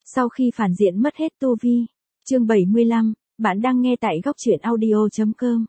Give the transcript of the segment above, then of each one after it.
Sau khi phản diện mất hết tu vi. Chương 75, bạn đang nghe tại góc truyện audio.com.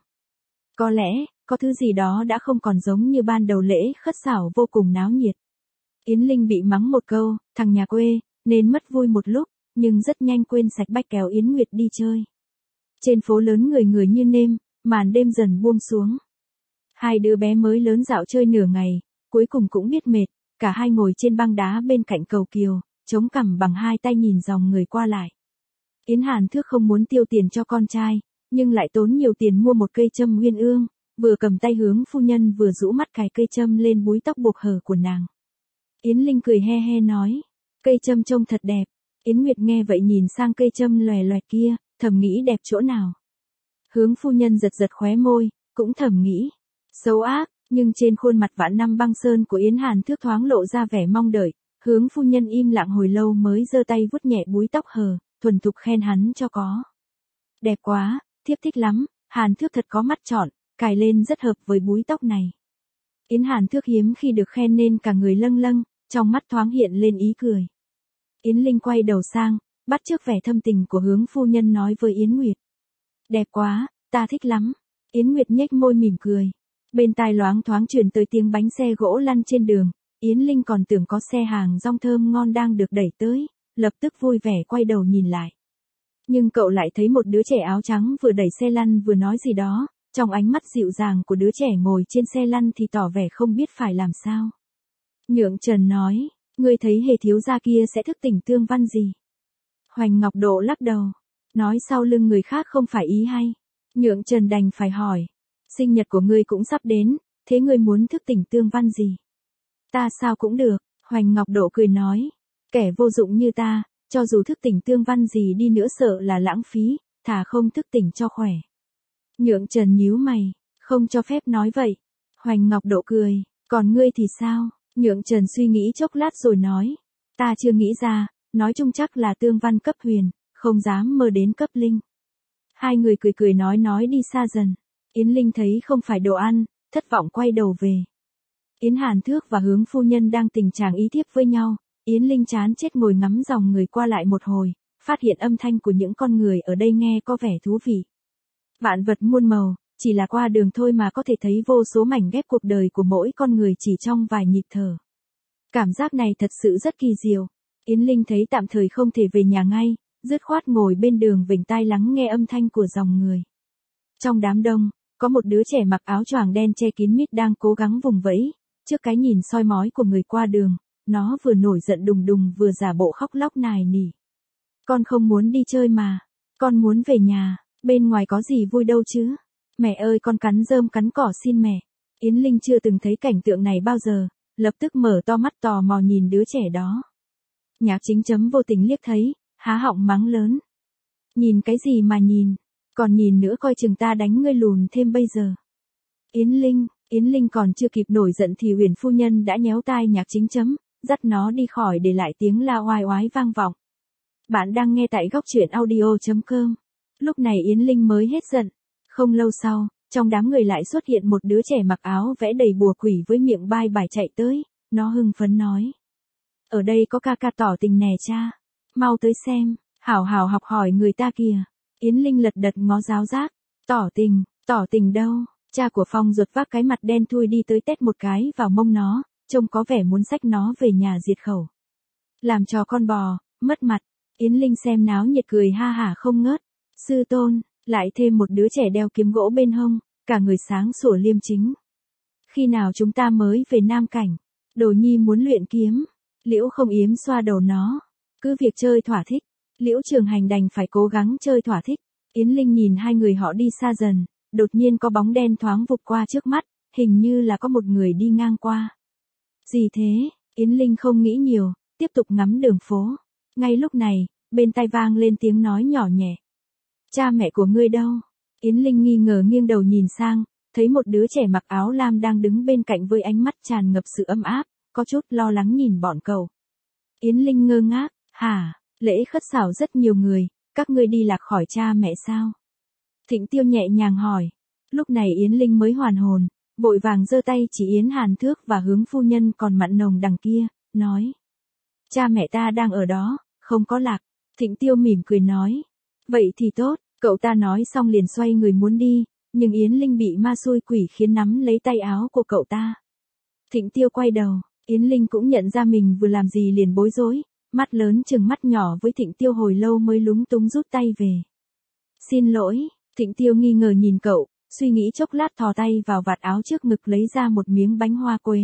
Có lẽ, có thứ gì đó đã không còn giống như ban đầu lễ khất xảo vô cùng náo nhiệt. Yến Linh bị mắng một câu, thằng nhà quê, nên mất vui một lúc, nhưng rất nhanh quên sạch bách kéo Yến Nguyệt đi chơi. Trên phố lớn người người như nêm, màn đêm dần buông xuống. Hai đứa bé mới lớn dạo chơi nửa ngày, cuối cùng cũng biết mệt, cả hai ngồi trên băng đá bên cạnh cầu kiều, chống cằm bằng hai tay nhìn dòng người qua lại. Yến Hàn Thước không muốn tiêu tiền cho con trai, nhưng lại tốn nhiều tiền mua một cây châm uyên ương, vừa cầm tay hướng phu nhân vừa rũ mắt cài cây châm lên búi tóc buộc hở của nàng. Yến Linh cười he he nói, cây châm trông thật đẹp. Yến Nguyệt nghe vậy nhìn sang cây châm lòe loẹt kia, thầm nghĩ đẹp chỗ nào. Hướng phu nhân giật giật khóe môi, cũng thầm nghĩ, xấu ác, nhưng trên khuôn mặt vạn năm băng sơn của Yến Hàn Thước thoáng lộ ra vẻ mong đợi. Hướng phu nhân im lặng hồi lâu mới giơ tay vuốt nhẹ búi tóc hờ, thuần thục khen hắn cho có. Đẹp quá, thiếp thích lắm, Hàn Thước thật có mắt trọn, cài lên rất hợp với búi tóc này. Yến Hàn Thước hiếm khi được khen nên cả người lâng lâng, trong mắt thoáng hiện lên ý cười. Yến Linh quay đầu sang, bắt chước vẻ thâm tình của hướng phu nhân nói với Yến Nguyệt. Đẹp quá, ta thích lắm. Yến Nguyệt nhếch môi mỉm cười. Bên tai loáng thoáng truyền tới tiếng bánh xe gỗ lăn trên đường. Yến Linh còn tưởng có xe hàng rong thơm ngon đang được đẩy tới, lập tức vui vẻ quay đầu nhìn lại. Nhưng cậu lại thấy một đứa trẻ áo trắng vừa đẩy xe lăn vừa nói gì đó, trong ánh mắt dịu dàng của đứa trẻ ngồi trên xe lăn thì tỏ vẻ không biết phải làm sao. Nhượng Trần nói, ngươi thấy Hề thiếu gia kia sẽ thức tỉnh tương văn gì? Hoành Ngọc Độ lắc đầu, nói sau lưng người khác không phải ý hay. Nhượng Trần đành phải hỏi, sinh nhật của ngươi cũng sắp đến, thế ngươi muốn thức tỉnh tương văn gì? Ta sao cũng được, Hoành Ngọc Độ cười nói, kẻ vô dụng như ta, cho dù thức tỉnh tương văn gì đi nữa sợ là lãng phí, thà không thức tỉnh cho khỏe. Nhượng Trần nhíu mày, không cho phép nói vậy. Hoành Ngọc Độ cười, còn ngươi thì sao? Nhượng Trần suy nghĩ chốc lát rồi nói, ta chưa nghĩ ra, nói chung chắc là tương văn cấp huyền, không dám mơ đến cấp linh. Hai người cười cười nói đi xa dần. Yến Linh thấy không phải đồ ăn, thất vọng quay đầu về. Yến Hàn Thước và hướng phu nhân đang tình trạng ý thiếp với nhau. Yến Linh chán chết ngồi ngắm dòng người qua lại một hồi, phát hiện âm thanh của những con người ở đây nghe có vẻ thú vị. Vạn vật muôn màu, chỉ là qua đường thôi mà có thể thấy vô số mảnh ghép cuộc đời của mỗi con người chỉ trong vài nhịp thở. Cảm giác này thật sự rất kỳ diệu. Yến Linh thấy tạm thời không thể về nhà ngay, dứt khoát ngồi bên đường vểnh tai lắng nghe âm thanh của dòng người. Trong đám đông, có một đứa trẻ mặc áo choàng đen che kín mít đang cố gắng vùng vẫy, trước cái nhìn soi mói của người qua đường, nó vừa nổi giận đùng đùng vừa giả bộ khóc lóc nài nỉ. Con không muốn đi chơi mà, con muốn về nhà, bên ngoài có gì vui đâu chứ. Mẹ ơi con cắn rơm cắn cỏ xin mẹ. Yến Linh chưa từng thấy cảnh tượng này bao giờ, lập tức mở to mắt tò mò nhìn đứa trẻ đó. Nhạc Chính Chấm vô tình liếc thấy, há họng mắng lớn. Nhìn cái gì mà nhìn, còn nhìn nữa coi chừng ta đánh ngươi lùn thêm bây giờ. Yến Linh còn chưa kịp nổi giận thì Huyền phu nhân đã nhéo tai Nhạc Chính Chấm, dắt nó đi khỏi để lại tiếng la oai oái vang vọng. Bạn đang nghe tại góc truyện audio.com. Lúc này Yến Linh mới hết giận. Không lâu sau, trong đám người lại xuất hiện một đứa trẻ mặc áo vẽ đầy bùa quỷ với miệng bai bài chạy tới, nó hưng phấn nói. Ở đây có ca ca tỏ tình nè cha, mau tới xem, hảo hảo học hỏi người ta kìa. Yến Linh lật đật ngó giáo giác, tỏ tình đâu, cha của Phong ruột vác cái mặt đen thui đi tới tét một cái vào mông nó, trông có vẻ muốn xách nó về nhà diệt khẩu. Làm trò con bò, mất mặt. Yến Linh xem náo nhiệt cười ha hả không ngớt. Sư tôn, lại thêm một đứa trẻ đeo kiếm gỗ bên hông, cả người sáng sủa liêm chính. Khi nào chúng ta mới về Nam Cảnh? Đồ nhi muốn luyện kiếm. Liễu Không Yếm xoa đầu nó. Cứ việc chơi thỏa thích. Liễu Trường Hành đành phải cố gắng chơi thỏa thích. Yến Linh nhìn hai người họ đi xa dần, đột nhiên có bóng đen thoáng vụt qua trước mắt, hình như là có một người đi ngang qua. Gì thế? Yến Linh không nghĩ nhiều, tiếp tục ngắm đường phố. Ngay lúc này, bên tai vang lên tiếng nói nhỏ nhẹ. Cha mẹ của ngươi đâu? Yến Linh nghi ngờ nghiêng đầu nhìn sang, thấy một đứa trẻ mặc áo lam đang đứng bên cạnh với ánh mắt tràn ngập sự ấm áp, có chút lo lắng nhìn bọn cậu. Yến Linh ngơ ngác, hả, lễ khất xảo rất nhiều người, các ngươi đi lạc khỏi cha mẹ sao? Thịnh Tiêu nhẹ nhàng hỏi. Lúc này Yến Linh mới hoàn hồn, vội vàng giơ tay chỉ Yến Hàn Thước và hướng phu nhân còn mặn nồng đằng kia, nói. Cha mẹ ta đang ở đó, không có lạc, Thịnh Tiêu mỉm cười nói. Vậy thì tốt, cậu ta nói xong liền xoay người muốn đi, nhưng Yến Linh bị ma xui quỷ khiến nắm lấy tay áo của cậu ta. Thịnh Tiêu quay đầu, Yến Linh cũng nhận ra mình vừa làm gì liền bối rối, mắt lớn chừng mắt nhỏ với Thịnh Tiêu hồi lâu mới lúng túng rút tay về. Xin lỗi, Thịnh Tiêu nghi ngờ nhìn cậu, suy nghĩ chốc lát thò tay vào vạt áo trước ngực lấy ra một miếng bánh hoa quế.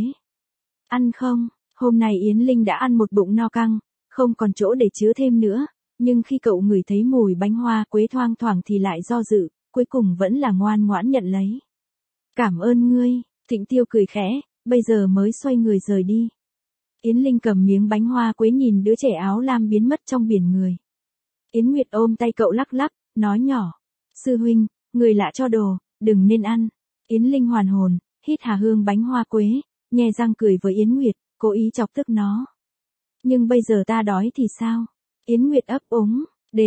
Ăn không? Hôm nay Yến Linh đã ăn một bụng no căng, không còn chỗ để chứa thêm nữa, nhưng khi cậu ngửi thấy mùi bánh hoa quế thoang thoảng thì lại do dự, cuối cùng vẫn là ngoan ngoãn nhận lấy. Cảm ơn ngươi, Thịnh Tiêu cười khẽ, bây giờ mới xoay người rời đi. Yến Linh cầm miếng bánh hoa quế nhìn đứa trẻ áo lam biến mất trong biển người. Yến Nguyệt ôm tay cậu lắc lắc, nói nhỏ. Sư huynh, người lạ cho đồ, đừng nên ăn. Yến Linh hoàn hồn, hít hà hương bánh hoa quế, nhe răng cười với Yến Nguyệt, cố ý chọc tức nó. Nhưng bây giờ ta đói thì sao? Yến Nguyệt ấp úng,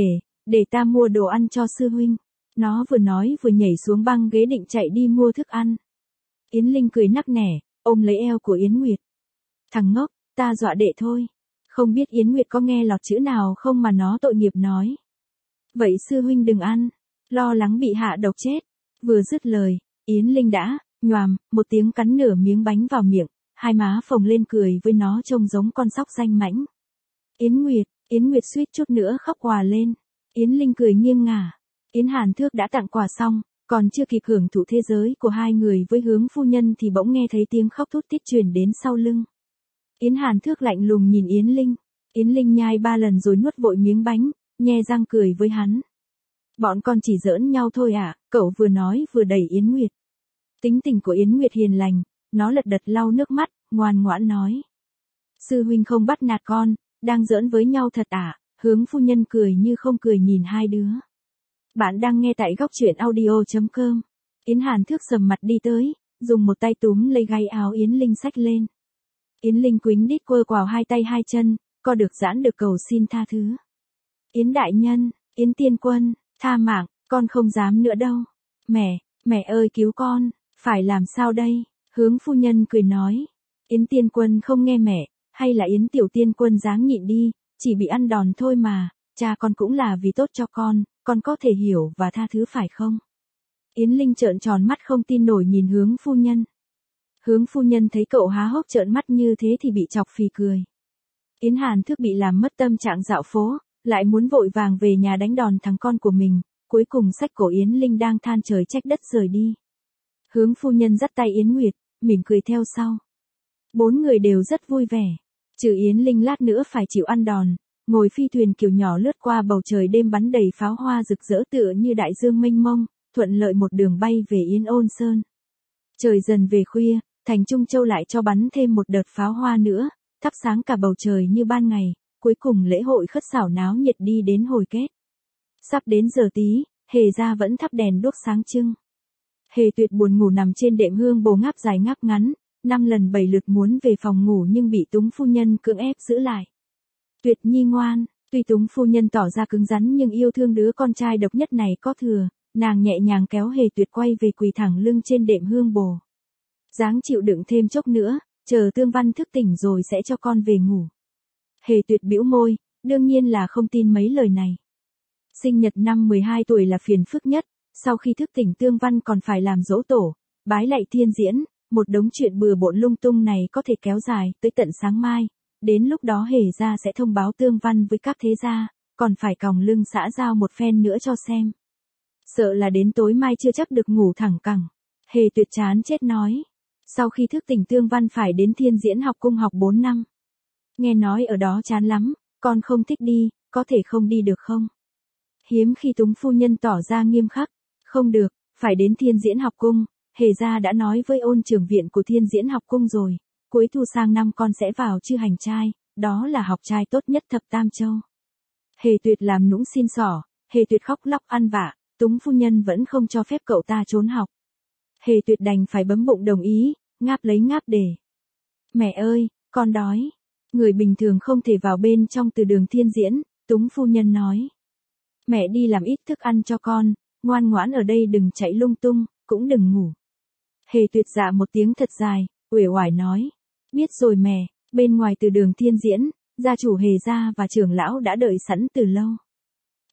để ta mua đồ ăn cho sư huynh. Nó vừa nói vừa nhảy xuống băng ghế định chạy đi mua thức ăn. Yến Linh cười nắc nẻ, ôm lấy eo của Yến Nguyệt. Thằng ngốc, ta dọa đệ thôi. Không biết Yến Nguyệt có nghe lọt chữ nào không mà nó tội nghiệp nói. Vậy sư huynh đừng ăn, lo lắng bị hạ độc chết. Vừa dứt lời, Yến Linh đã, nhoàm, một tiếng cắn nửa miếng bánh vào miệng, hai má phồng lên cười với nó trông giống con sóc danh mãnh. Yến Nguyệt suýt chút nữa khóc òa lên. Yến Linh cười nghiêng ngả. Yến Hàn Thước đã tặng quà xong, còn chưa kịp hưởng thụ thế giới của hai người với Hướng phu nhân thì bỗng nghe thấy tiếng khóc thút thít truyền đến sau lưng. Yến Hàn Thước lạnh lùng nhìn Yến Linh. Yến Linh nhai 3 lần rồi nuốt vội miếng bánh, nhe răng cười với hắn. Bọn con chỉ giỡn nhau thôi à, cậu vừa nói vừa đẩy Yến Nguyệt. Tính tình của Yến Nguyệt hiền lành, nó lật đật lau nước mắt, ngoan ngoãn nói. Sư huynh không bắt nạt con, đang giỡn với nhau thật à, Hướng phu nhân cười như không cười nhìn hai đứa. Bạn đang nghe tại góc truyện audio.com. Yến Hàn Thước sầm mặt đi tới, dùng một tay túm lấy gáy áo Yến Linh xách lên. Yến Linh quýnh đít quơ quào hai tay hai chân, co được giãn được cầu xin tha thứ. Yến đại nhân, Yến tiên quân, tha mạng, con không dám nữa đâu. Mẹ ơi cứu con, phải làm sao đây? Hướng phu nhân cười nói. Yến tiên quân không nghe mẹ, hay là Yến tiểu tiên quân dáng nhịn đi, chỉ bị ăn đòn thôi mà, cha con cũng là vì tốt cho con có thể hiểu và tha thứ phải không? Yến Linh trợn tròn mắt không tin nổi nhìn Hướng phu nhân. Hướng phu nhân thấy cậu há hốc trợn mắt như thế thì bị chọc phì cười. Yến Hàn Thước bị làm mất tâm trạng dạo phố, lại muốn vội vàng về nhà đánh đòn thằng con của mình, cuối cùng xách cổ Yến Linh đang than trời trách đất rời đi. Hướng phu nhân dắt tay Yến Nguyệt, mỉm cười theo sau. 4 người đều rất vui vẻ, trừ Yến Linh lát nữa phải chịu ăn đòn, ngồi phi thuyền kiểu nhỏ lướt qua bầu trời đêm bắn đầy pháo hoa rực rỡ tựa như đại dương mênh mông, thuận lợi một đường bay về Yên Ôn Sơn. Trời dần về khuya, thành Trung Châu lại cho bắn thêm một đợt pháo hoa nữa, thắp sáng cả bầu trời như ban ngày, cuối cùng lễ hội khất xảo náo nhiệt đi đến hồi kết. Sắp đến giờ tí, Hề gia vẫn thắp đèn đuốc sáng trưng. Hề Tuyệt buồn ngủ nằm trên đệm hương bồ ngáp dài ngáp ngắn, 5 lần 7 lượt muốn về phòng ngủ nhưng bị Túng phu nhân cưỡng ép giữ lại. Tuyệt nhi ngoan, tuy Túng phu nhân tỏ ra cứng rắn nhưng yêu thương đứa con trai độc nhất này có thừa, nàng nhẹ nhàng kéo Hề Tuyệt quay về quỳ thẳng lưng trên đệm hương bồ. Dáng chịu đựng thêm chốc nữa, chờ Tương Văn thức tỉnh rồi sẽ cho con về ngủ. Hề Tuyệt bĩu môi, đương nhiên là không tin mấy lời này. Sinh nhật năm 12 tuổi là phiền phức nhất, sau khi thức tỉnh Tương Văn còn phải làm giỗ tổ, bái lạy thiên diễn, một đống chuyện bừa bộn lung tung này có thể kéo dài tới tận sáng mai, đến lúc đó Hề gia sẽ thông báo Tương Văn với các thế gia, còn phải còng lưng xã giao một phen nữa cho xem. Sợ là đến tối mai chưa chắc được ngủ thẳng cẳng. Hề Tuyệt chán chết nói. Sau khi thức tỉnh Tương Văn phải đến Thiên Diễn học cung học 4 năm. Nghe nói ở đó chán lắm, con không thích đi, có thể không đi được không? Hiếm khi Túng phu nhân tỏ ra nghiêm khắc. Không được, phải đến Thiên Diễn học cung. Hề gia đã nói với ôn trưởng viện của Thiên Diễn học cung rồi. Cuối thu sang năm con sẽ vào chư hành trai, đó là học trai tốt nhất thập Tam Châu. Hề Tuyệt làm nũng xin xỏ, Hề Tuyệt khóc lóc ăn vạ, Túng phu nhân vẫn không cho phép cậu ta trốn học. Hề Tuyệt đành phải bấm bụng đồng ý, ngáp lấy ngáp để. Mẹ ơi, con đói. Người bình thường không thể vào bên trong từ đường Thiên Diễn, Túng phu nhân nói. Mẹ đi làm ít thức ăn cho con, ngoan ngoãn ở đây đừng chạy lung tung, cũng đừng ngủ. Hề Tuyệt dạ một tiếng thật dài, uể oải nói. Biết rồi mẹ, bên ngoài từ đường Thiên Diễn, gia chủ Hề gia và trưởng lão đã đợi sẵn từ lâu.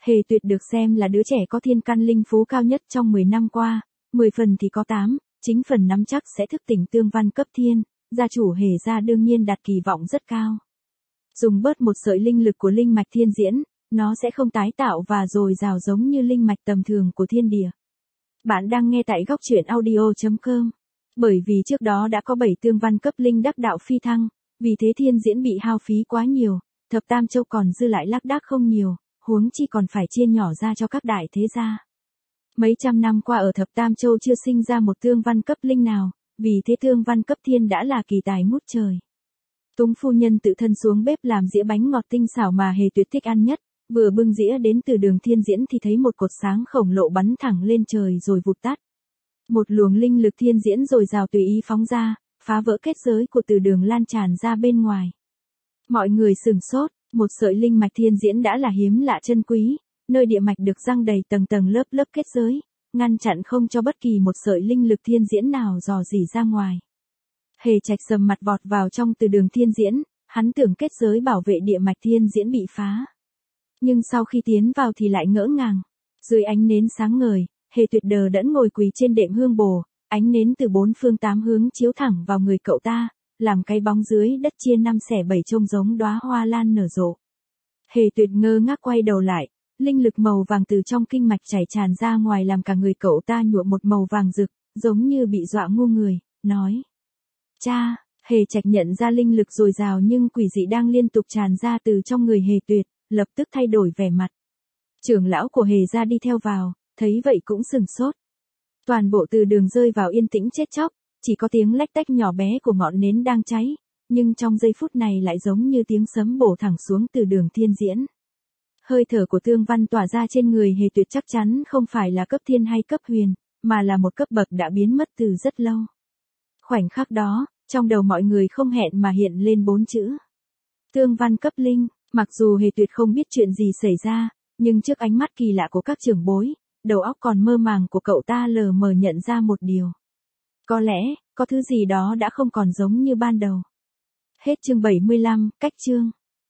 Hề Tuyệt được xem là đứa trẻ có thiên căn linh phú cao nhất trong 10 năm qua, 10 phần thì có 8, chính phần nắm chắc sẽ thức tỉnh tương văn cấp thiên, gia chủ Hề gia đương nhiên đặt kỳ vọng rất cao. Dùng bớt một sợi linh lực của linh mạch thiên diễn, nó sẽ không tái tạo và dồi dào giống như linh mạch tầm thường của thiên địa. Bạn đang nghe tại góc truyện audio.com. Bởi vì trước đó đã có 7 tương văn cấp linh đắc đạo phi thăng, vì thế thiên diễn bị hao phí quá nhiều, thập tam châu còn dư lại lác đác không nhiều, huống chi còn phải chia nhỏ ra cho các đại thế gia. Mấy trăm năm qua ở thập tam châu chưa sinh ra một tương văn cấp linh nào, vì thế tương văn cấp thiên đã là kỳ tài ngút trời. Túng phu nhân tự thân xuống bếp làm dĩa bánh ngọt tinh xảo mà Hề Tuyệt thích ăn nhất, vừa bưng dĩa đến từ đường thiên diễn thì thấy một cột sáng khổng lồ bắn thẳng lên trời rồi vụt tắt. Một luồng linh lực thiên diễn dồi dào tùy ý phóng ra, phá vỡ kết giới của từ đường lan tràn ra bên ngoài. Mọi người sửng sốt, một sợi linh mạch thiên diễn đã là hiếm lạ chân quý, nơi địa mạch được răng đầy tầng tầng lớp lớp kết giới, ngăn chặn không cho bất kỳ một sợi linh lực thiên diễn nào dò dỉ ra ngoài. Hề Trạch sầm mặt vọt vào trong từ đường thiên diễn, hắn tưởng kết giới bảo vệ địa mạch thiên diễn bị phá. Nhưng sau khi tiến vào thì lại ngỡ ngàng. Dưới ánh nến sáng ngời, Hề Tuyệt đờ đẫn ngồi quỳ trên đệm hương bồ, ánh nến từ 4 phương 8 hướng chiếu thẳng vào người cậu ta, làm cái bóng dưới đất chia 5 xẻ 7 trông giống đóa hoa lan nở rộ. Hề Tuyệt ngơ ngác quay đầu lại, linh lực màu vàng từ trong kinh mạch chảy tràn ra ngoài làm cả người cậu ta nhuộm một màu vàng rực, giống như bị dọa ngu người, nói: "Cha." Hề Trạch nhận ra linh lực dồi dào nhưng quỷ dị đang liên tục tràn ra từ trong người Hề Tuyệt, lập tức thay đổi vẻ mặt. Trưởng lão của Hề gia đi theo vào, thấy vậy cũng sửng sốt. Toàn bộ từ đường rơi vào yên tĩnh chết chóc, chỉ có tiếng lách tách nhỏ bé của ngọn nến đang cháy, nhưng trong giây phút này lại giống như tiếng sấm bổ thẳng xuống từ đường thiên diễn. Hơi thở của tương văn tỏa ra trên người Hề Tuyệt chắc chắn không phải là cấp thiên hay cấp huyền, mà là một cấp bậc đã biến mất từ rất lâu. Khoảnh khắc đó, trong đầu mọi người không hẹn mà hiện lên 4 chữ: tương văn cấp linh. Mặc dù Hề Tuyệt không biết chuyện gì xảy ra, nhưng trước ánh mắt kỳ lạ của các trưởng bối, đầu óc còn mơ màng của cậu ta lờ mờ nhận ra một điều. Có lẽ, có thứ gì đó đã không còn giống như ban đầu. Hết chương 75, cách chương.